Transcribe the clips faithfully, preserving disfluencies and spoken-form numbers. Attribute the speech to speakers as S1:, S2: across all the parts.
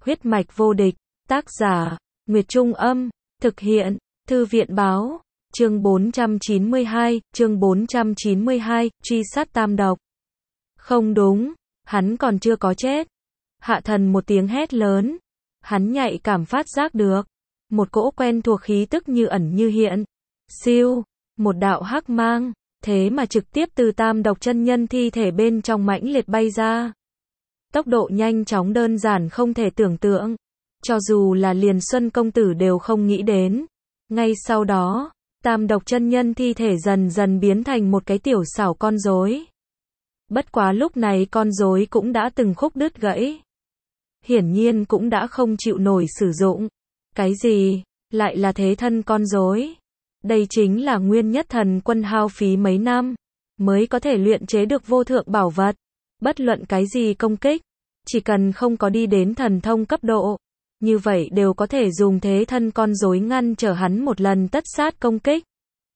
S1: Huyết mạch vô địch, tác giả, Nguyệt Trung Âm, thực hiện, Thư viện Báo, chương bốn trăm chín mươi hai, chương bốn trăm chín mươi hai, truy sát tam độc. Không đúng, hắn còn chưa có chết. Hạ thần một tiếng hét lớn, hắn nhạy cảm phát giác được, một cỗ quen thuộc khí tức như ẩn như hiện. Siêu, một đạo hắc mang, thế mà trực tiếp từ tam độc chân nhân thi thể bên trong mãnh liệt bay ra. Tốc độ nhanh chóng đơn giản không thể tưởng tượng, cho dù là liền Xuân công tử đều không nghĩ đến. Ngay sau đó, tam độc chân nhân thi thể dần dần biến thành một cái tiểu xảo con rối. Bất quá lúc này con rối cũng đã từng khúc đứt gãy. Hiển nhiên cũng đã không chịu nổi sử dụng. Cái gì? Lại là thế thân con rối? Đây chính là Nguyên Nhất Thần Quân hao phí mấy năm mới có thể luyện chế được vô thượng bảo vật. Bất luận cái gì công kích, chỉ cần không có đi đến thần thông cấp độ, như vậy đều có thể dùng thế thân con rối ngăn trở hắn một lần tất sát công kích.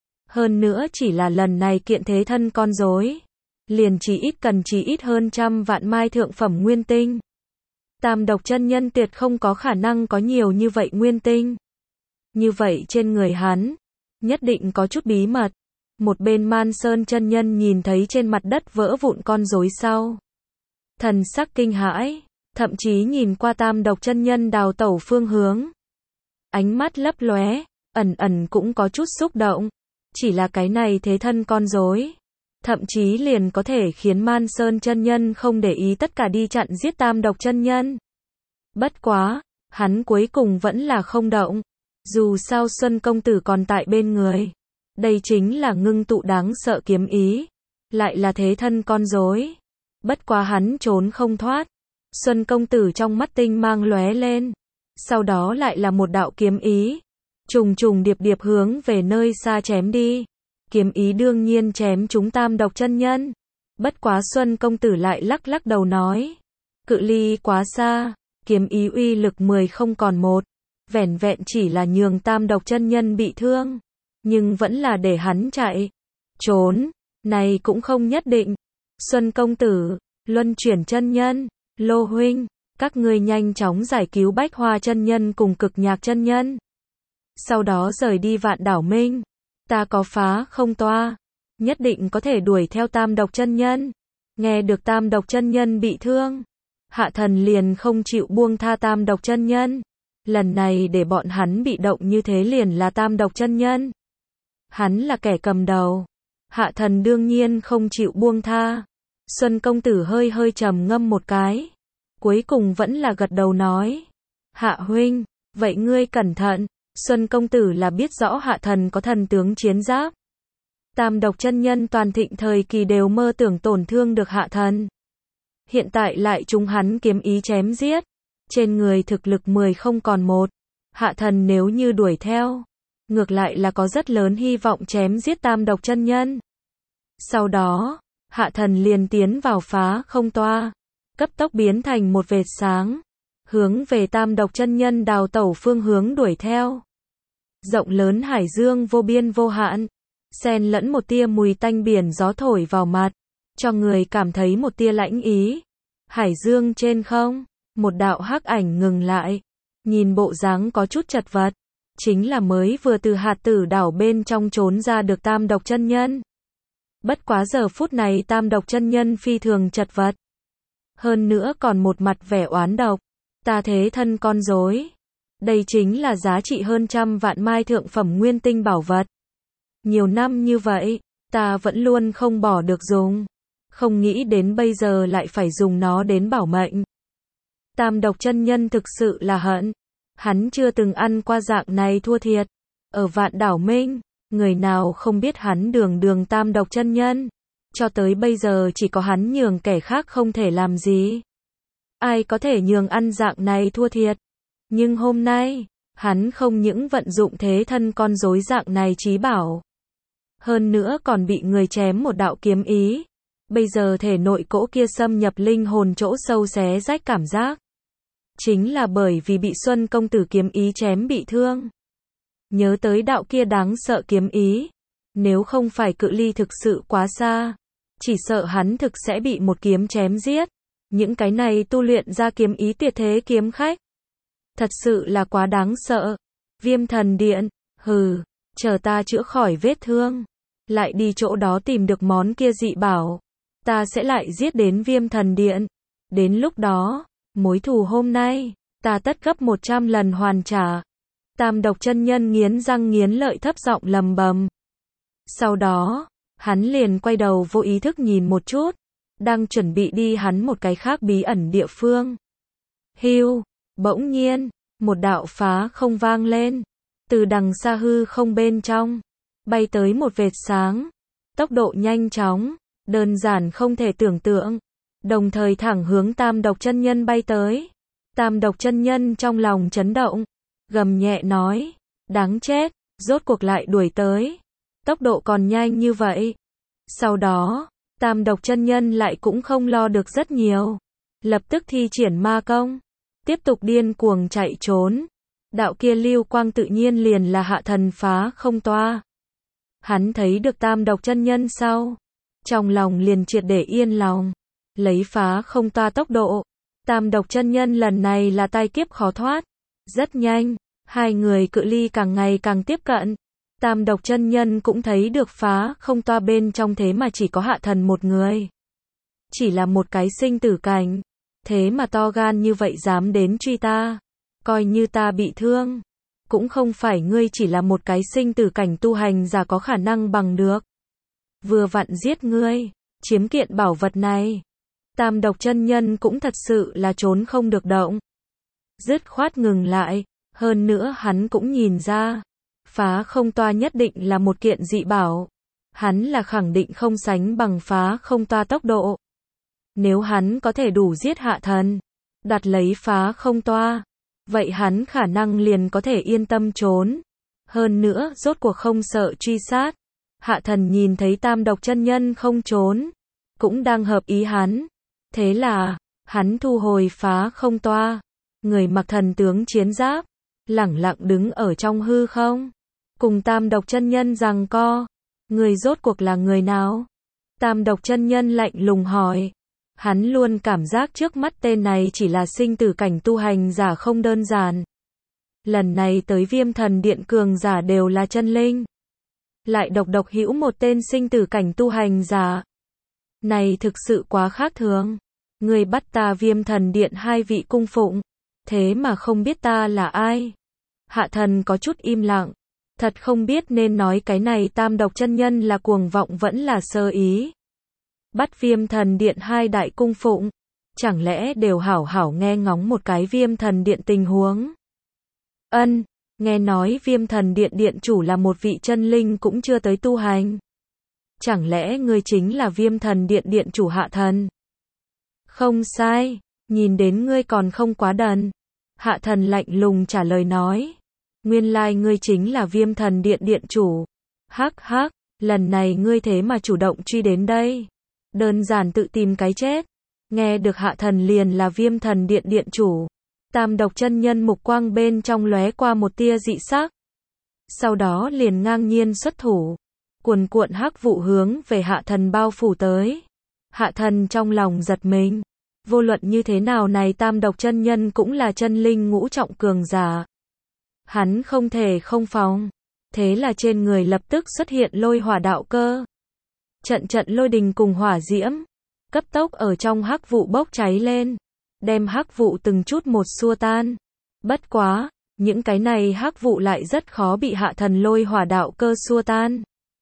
S1: Hơn nữa chỉ là lần này kiện thế thân con rối, liền chỉ ít cần chỉ ít hơn trăm vạn mai thượng phẩm nguyên tinh. Tam độc chân nhân tuyệt không có khả năng có nhiều như vậy nguyên tinh. Như vậy trên người hắn, nhất định có chút bí mật. Một bên Man Sơn chân nhân nhìn thấy trên mặt đất vỡ vụn con rối sau, thần sắc kinh hãi, thậm chí nhìn qua tam độc chân nhân đào tẩu phương hướng. Ánh mắt lấp lóe, ẩn ẩn cũng có chút xúc động. Chỉ là cái này thế thân con rối, thậm chí liền có thể khiến Man Sơn chân nhân không để ý tất cả đi chặn giết tam độc chân nhân. Bất quá, hắn cuối cùng vẫn là không động. Dù sao Xuân công tử còn tại bên người. Đây chính là ngưng tụ đáng sợ kiếm ý. Lại là thế thân con rối. Bất quá hắn trốn không thoát. Xuân công tử trong mắt tinh mang lóe lên. Sau đó lại là một đạo kiếm ý. Trùng trùng điệp điệp hướng về nơi xa chém đi. Kiếm ý đương nhiên chém chúng tam độc chân nhân. Bất quá Xuân công tử lại lắc lắc đầu nói. Cự ly quá xa. Kiếm ý uy lực mười không còn một. Vẻn vẹn chỉ là nhường tam độc chân nhân bị thương. Nhưng vẫn là để hắn chạy. Trốn. Này cũng không nhất định. Xuân công tử, Luân chuyển chân nhân, Lô huynh, các ngươi nhanh chóng giải cứu Bách Hoa chân nhân cùng Cực Nhạc chân nhân. Sau đó rời đi Vạn Đảo Minh. Ta có phá không toa, nhất định có thể đuổi theo tam độc chân nhân. Nghe được tam độc chân nhân bị thương, Hạ thần liền không chịu buông tha tam độc chân nhân. Lần này để bọn hắn bị động như thế liền là tam độc chân nhân. Hắn là kẻ cầm đầu. Hạ thần đương nhiên không chịu buông tha. Xuân công tử hơi hơi trầm ngâm một cái. Cuối cùng vẫn là gật đầu nói. Hạ huynh, vậy ngươi cẩn thận. Xuân công tử là biết rõ hạ thần có thần tướng chiến giáp. Tam độc chân nhân toàn thịnh thời kỳ đều mơ tưởng tổn thương được hạ thần. Hiện tại lại chúng hắn kiếm ý chém giết. Trên người thực lực mười không còn một. Hạ thần nếu như đuổi theo, ngược lại là có rất lớn hy vọng chém giết tam độc chân nhân. Sau đó, hạ thần liền tiến vào phá không toa, cấp tốc biến thành một vệt sáng, hướng về tam độc chân nhân đào tẩu phương hướng đuổi theo. Rộng lớn hải dương vô biên vô hạn, xen lẫn một tia mùi tanh biển gió thổi vào mặt, cho người cảm thấy một tia lãnh ý. Hải dương trên không, một đạo hắc ảnh ngừng lại, nhìn bộ dáng có chút chật vật, chính là mới vừa từ hạt tử đảo bên trong trốn ra được tam độc chân nhân. Bất quá giờ phút này tam độc chân nhân phi thường chật vật. Hơn nữa còn một mặt vẻ oán độc. Ta thế thân con rối. Đây chính là giá trị hơn trăm vạn mai thượng phẩm nguyên tinh bảo vật. Nhiều năm như vậy, ta vẫn luôn không bỏ được dùng. Không nghĩ đến bây giờ lại phải dùng nó đến bảo mệnh. Tam độc chân nhân thực sự là hận. Hắn chưa từng ăn qua dạng này thua thiệt. Ở Vạn Đảo Minh, người nào không biết hắn đường đường tam độc chân nhân. Cho tới bây giờ chỉ có hắn nhường kẻ khác không thể làm gì. Ai có thể nhường ăn dạng này thua thiệt. Nhưng hôm nay, hắn không những vận dụng thế thân con rối dạng này chí bảo. Hơn nữa còn bị người chém một đạo kiếm ý. Bây giờ thể nội cỗ kia xâm nhập linh hồn chỗ sâu xé rách cảm giác. Chính là bởi vì bị Xuân công tử kiếm ý chém bị thương. Nhớ tới đạo kia đáng sợ kiếm ý. Nếu không phải cự ly thực sự quá xa, chỉ sợ hắn thực sẽ bị một kiếm chém giết. Những cái này tu luyện ra kiếm ý tuyệt thế kiếm khách, Thật sự là quá đáng sợ. Viêm thần điện, hừ, chờ ta chữa khỏi vết thương, lại đi chỗ đó tìm được món kia dị bảo, ta sẽ lại giết đến viêm thần điện. Đến lúc đó, mối thù hôm nay, ta tất gấp một trăm lần hoàn trả. Tam độc chân nhân nghiến răng nghiến lợi thấp giọng lầm bầm. Sau đó, hắn liền quay đầu vô ý thức nhìn một chút, đang chuẩn bị đi hắn một cái khác bí ẩn địa phương. Hiu, bỗng nhiên, một đạo phá không vang lên, từ đằng xa hư không bên trong, bay tới một vệt sáng, tốc độ nhanh chóng, đơn giản không thể tưởng tượng, đồng thời thẳng hướng tam độc chân nhân bay tới. Tam độc chân nhân trong lòng chấn động, gầm nhẹ nói, đáng chết, rốt cuộc lại đuổi tới, tốc độ còn nhanh như vậy. Sau đó, tam độc chân nhân lại cũng không lo được rất nhiều, lập tức thi triển ma công, tiếp tục điên cuồng chạy trốn. Đạo kia lưu quang tự nhiên liền là hạ thần phá không toa. Hắn thấy được tam độc chân nhân sau, trong lòng liền triệt để yên lòng, lấy phá không toa tốc độ, tam độc chân nhân lần này là tai kiếp khó thoát. Rất nhanh, hai người cự ly càng ngày càng tiếp cận. Tam độc chân nhân cũng thấy được phá không toa bên trong thế mà chỉ có hạ thần một người. Chỉ là một cái sinh tử cảnh, thế mà to gan như vậy dám đến truy ta. Coi như ta bị thương, cũng không phải ngươi chỉ là một cái sinh tử cảnh tu hành giả có khả năng bằng được. Vừa vặn giết ngươi, chiếm kiện bảo vật này. Tam độc chân nhân cũng thật sự là trốn không được động. Dứt khoát ngừng lại, hơn nữa hắn cũng nhìn ra, phá không toa nhất định là một kiện dị bảo. Hắn là khẳng định không sánh bằng phá không toa tốc độ. Nếu hắn có thể đủ giết hạ thần, đặt lấy phá không toa, vậy hắn khả năng liền có thể yên tâm trốn. Hơn nữa, rốt cuộc không sợ truy sát. Hạ thần nhìn thấy tam độc chân nhân không trốn, cũng đang hợp ý hắn. Thế là, hắn thu hồi phá không toa. Người mặc thần tướng chiến giáp, lẳng lặng đứng ở trong hư không, cùng tam độc chân nhân giằng co. Người rốt cuộc là người nào? Tam độc chân nhân lạnh lùng hỏi. Hắn luôn cảm giác trước mắt tên này chỉ là sinh tử cảnh tu hành giả không đơn giản. Lần này tới viêm thần điện cường giả đều là chân linh. Lại độc độc hữu một tên sinh tử cảnh tu hành giả. Này thực sự quá khác thường. Người bắt ta viêm thần điện hai vị cung phụng, thế mà không biết ta là ai. Hạ thần có chút im lặng. Thật không biết nên nói cái này tam độc chân nhân là cuồng vọng vẫn là sơ ý. Bắt viêm thần điện hai đại cung phụng, chẳng lẽ đều hảo hảo nghe ngóng một cái viêm thần điện tình huống. Ân, nghe nói viêm thần điện điện chủ là một vị chân linh cũng chưa tới tu hành. Chẳng lẽ ngươi chính là viêm thần điện điện chủ hạ thần? Không sai, nhìn đến ngươi còn không quá đần. Hạ thần lạnh lùng trả lời nói. Nguyên lai ngươi chính là viêm thần điện điện chủ. Hắc hắc, lần này ngươi thế mà chủ động truy đến đây. Đơn giản tự tìm cái chết. Nghe được hạ thần liền là viêm thần điện điện chủ. Tam độc chân nhân mục quang bên trong lóe qua một tia dị sắc. Sau đó liền ngang nhiên xuất thủ. Cuồn cuộn hắc vụ hướng về hạ thần bao phủ tới. Hạ thần trong lòng giật mình. Vô luận như thế nào này tam độc chân nhân cũng là chân linh ngũ trọng cường giả. Hắn không thể không phòng. Thế là trên người lập tức xuất hiện lôi hỏa đạo cơ. Trận trận lôi đình cùng hỏa diễm, cấp tốc ở trong hắc vụ bốc cháy lên, đem hắc vụ từng chút một xua tan. Bất quá, những cái này hắc vụ lại rất khó bị hạ thần lôi hỏa đạo cơ xua tan.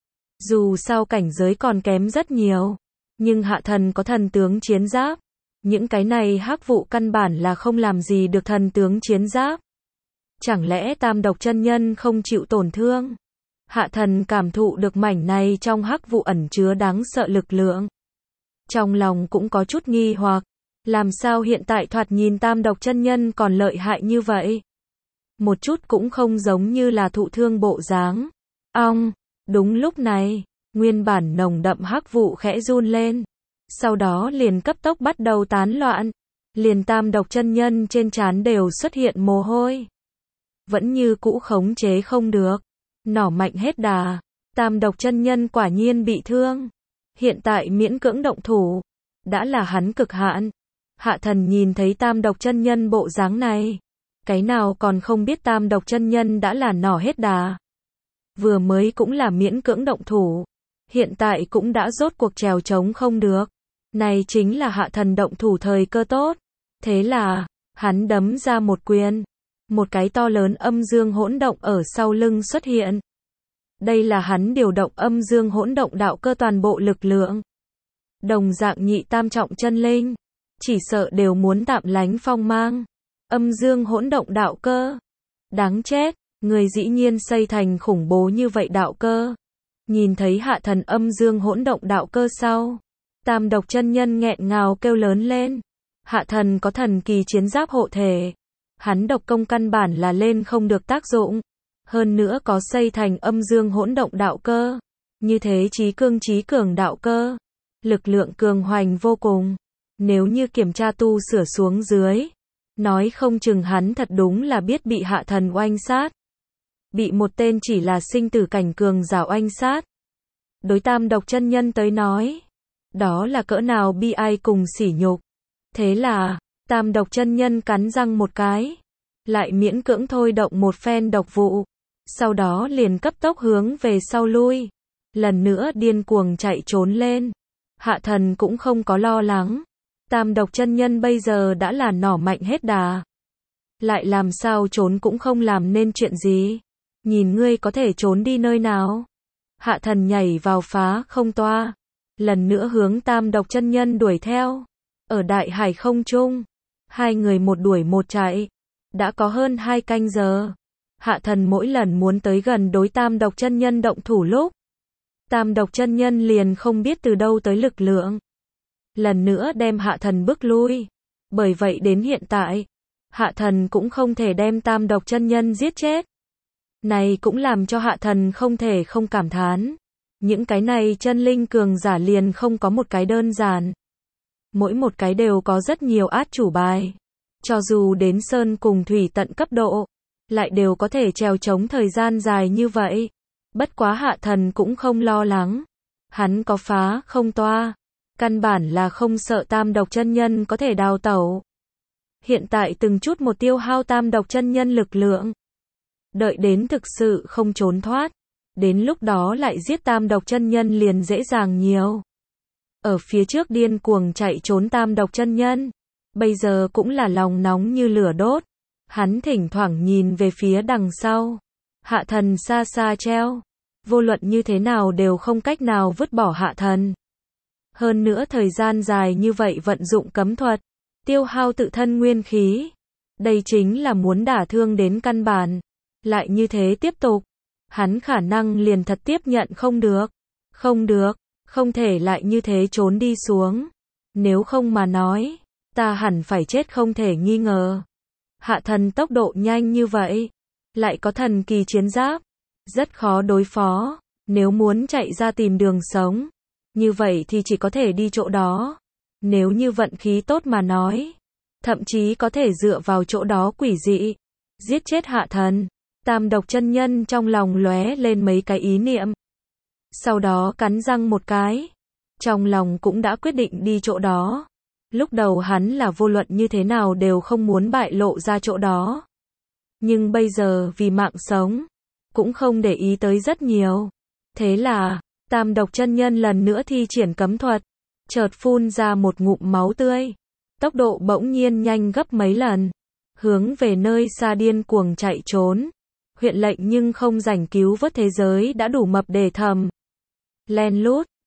S1: Dù sao cảnh giới còn kém rất nhiều, nhưng hạ thần có thần tướng chiến giáp. Những cái này hắc vụ căn bản là không làm gì được thần tướng chiến giáp. Chẳng lẽ tam độc chân nhân không chịu tổn thương? Hạ thần cảm thụ được mảnh này trong hắc vụ ẩn chứa đáng sợ lực lượng. Trong lòng cũng có chút nghi hoặc, làm sao hiện tại thoạt nhìn tam độc chân nhân còn lợi hại như vậy? Một chút cũng không giống như là thụ thương bộ dáng. Ong, đúng lúc này, nguyên bản nồng đậm hắc vụ khẽ run lên. Sau đó liền cấp tốc bắt đầu tán loạn. Liền tam độc chân nhân trên trán đều xuất hiện mồ hôi. Vẫn như cũ khống chế không được. Nỏ mạnh hết đà. Tam độc chân nhân quả nhiên bị thương. Hiện tại miễn cưỡng động thủ. Đã là hắn cực hạn. Hạ thần nhìn thấy tam độc chân nhân bộ dáng này. Cái nào còn không biết tam độc chân nhân đã là nỏ hết đà. Vừa mới cũng là miễn cưỡng động thủ. Hiện tại cũng đã rốt cuộc trèo trống không được. Này chính là hạ thần động thủ thời cơ tốt. Thế là, hắn đấm ra một quyền. Một cái to lớn âm dương hỗn động ở sau lưng xuất hiện. Đây là hắn điều động âm dương hỗn động đạo cơ toàn bộ lực lượng. Đồng dạng nhị tam trọng chân linh. Chỉ sợ đều muốn tạm lánh phong mang. Âm dương hỗn động đạo cơ. Đáng chết, người dĩ nhiên xây thành khủng bố như vậy đạo cơ. Nhìn thấy hạ thần âm dương hỗn động đạo cơ sau. Tam độc chân nhân nghẹn ngào kêu lớn lên. Hạ thần có thần kỳ chiến giáp hộ thể. Hắn độc công căn bản là lên không được tác dụng. Hơn nữa có xây thành âm dương hỗn động đạo cơ. Như thế trí cương trí cường đạo cơ. Lực lượng cường hoành vô cùng. Nếu như kiểm tra tu sửa xuống dưới. Nói không chừng hắn thật đúng là biết bị hạ thần oanh sát. Bị một tên chỉ là sinh tử cảnh cường giả oanh sát. Đối tam độc chân nhân tới nói. Đó là cỡ nào bi ai cùng sỉ nhục. Thế là, tam độc chân nhân cắn răng một cái. Lại miễn cưỡng thôi động một phen độc vụ. Sau đó liền cấp tốc hướng về sau lui. Lần nữa điên cuồng chạy trốn lên. Hạ thần cũng không có lo lắng. Tam độc chân nhân bây giờ đã là nỏ mạnh hết đà. Lại làm sao trốn cũng không làm nên chuyện gì. Nhìn ngươi có thể trốn đi nơi nào. Hạ thần nhảy vào phá không toa. Lần nữa hướng tam độc chân nhân đuổi theo. Ở đại hải không trung. Hai người một đuổi một chạy. Đã có hơn hai canh giờ. Hạ thần mỗi lần muốn tới gần đối tam độc chân nhân động thủ lúc. Tam độc chân nhân liền không biết từ đâu tới lực lượng. Lần nữa đem hạ thần bước lui. Bởi vậy đến hiện tại, hạ thần cũng không thể đem tam độc chân nhân giết chết. Này cũng làm cho hạ thần không thể không cảm thán. Những cái này chân linh cường giả liền không có một cái đơn giản. Mỗi một cái đều có rất nhiều át chủ bài. Cho dù đến sơn cùng thủy tận cấp độ, lại đều có thể trèo trống thời gian dài như vậy. Bất quá hạ thần cũng không lo lắng. Hắn có phá không toa. Căn bản là không sợ tam độc chân nhân có thể đào tẩu. Hiện tại từng chút một tiêu hao tam độc chân nhân lực lượng. Đợi đến thực sự không trốn thoát. Đến lúc đó lại giết tam độc chân nhân liền dễ dàng nhiều. Ở phía trước điên cuồng chạy trốn tam độc chân nhân. Bây giờ cũng là lòng nóng như lửa đốt. Hắn thỉnh thoảng nhìn về phía đằng sau. Hạ thần xa xa treo. Vô luận như thế nào đều không cách nào vứt bỏ hạ thần. Hơn nữa thời gian dài như vậy vận dụng cấm thuật. Tiêu hao tự thân nguyên khí. Đây chính là muốn đả thương đến căn bản. Lại như thế tiếp tục. Hắn khả năng liền thật tiếp nhận không được. Không được. Không thể lại như thế trốn đi xuống. Nếu không mà nói. Ta hẳn phải chết không thể nghi ngờ. Hạ thần tốc độ nhanh như vậy. Lại có thần kỳ chiến giáp. Rất khó đối phó. Nếu muốn chạy ra tìm đường sống. Như vậy thì chỉ có thể đi chỗ đó. Nếu như vận khí tốt mà nói. Thậm chí có thể dựa vào chỗ đó quỷ dị. Giết chết hạ thần. Tam độc chân nhân trong lòng lóe lên mấy cái ý niệm. Sau đó cắn răng một cái. Trong lòng cũng đã quyết định đi chỗ đó. Lúc đầu hắn là vô luận như thế nào đều không muốn bại lộ ra chỗ đó. Nhưng bây giờ vì mạng sống. Cũng không để ý tới rất nhiều. Thế là, tam độc chân nhân lần nữa thi triển cấm thuật. Chợt phun ra một ngụm máu tươi. Tốc độ bỗng nhiên nhanh gấp mấy lần. Hướng về nơi xa điên cuồng chạy trốn. Huyện lệnh nhưng không rảnh cứu vớt thế giới đã đủ mập để thầm. Len lút,